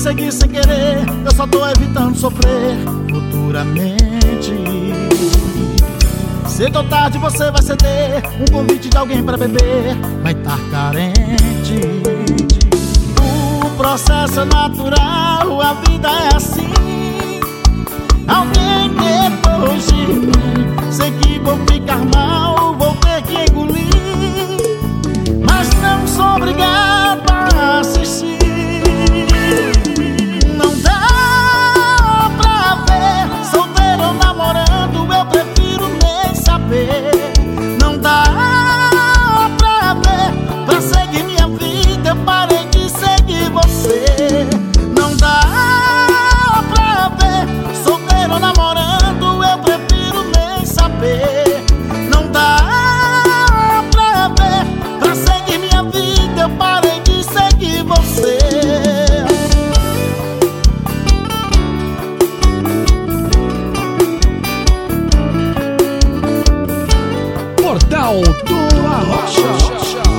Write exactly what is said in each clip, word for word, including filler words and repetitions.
seguir sem querer, eu só tô evitando sofrer futuramente. Cedo ou tarde você vai ceder um convite de alguém pra beber, vai estar carente. O processo é natural, a vida é assim. Alguém depois de mim, sei que vou ficar mal, vou ter que engolir, mas não sou obrigado a assistir. Não dá pra ver, solteiro ou namorando, eu prefiro nem saber. Não dá pra ver, pra seguir minha vida eu parei de seguir você. Não dá pra ver, solteiro ou namorando, eu prefiro nem saber. Não dá pra ver, pra seguir minha vida eu parei de seguir você. Portal do Arrocha.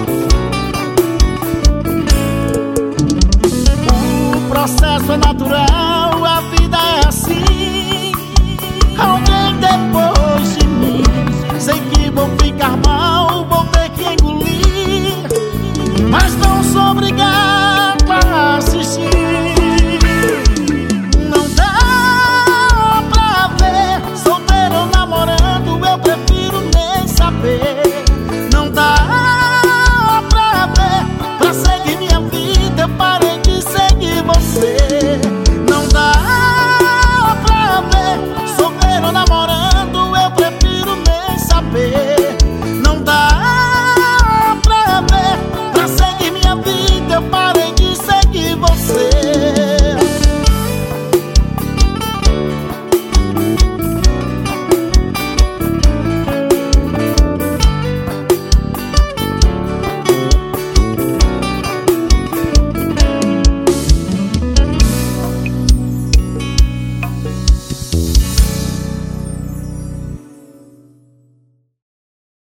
O processo é natural, a vida é assim. Alguém depois de mim, sei que vou ficar mal, vou ter que engolir, mas não sou obrigado a assistir. Não dá pra ver, solteiro ou namorando, eu prefiro nem saber. Não dá pra ver, pra seguir minha vida eu parei de seguir você. Não dá pra ver, solteiro ou namorando, eu prefiro nem saber.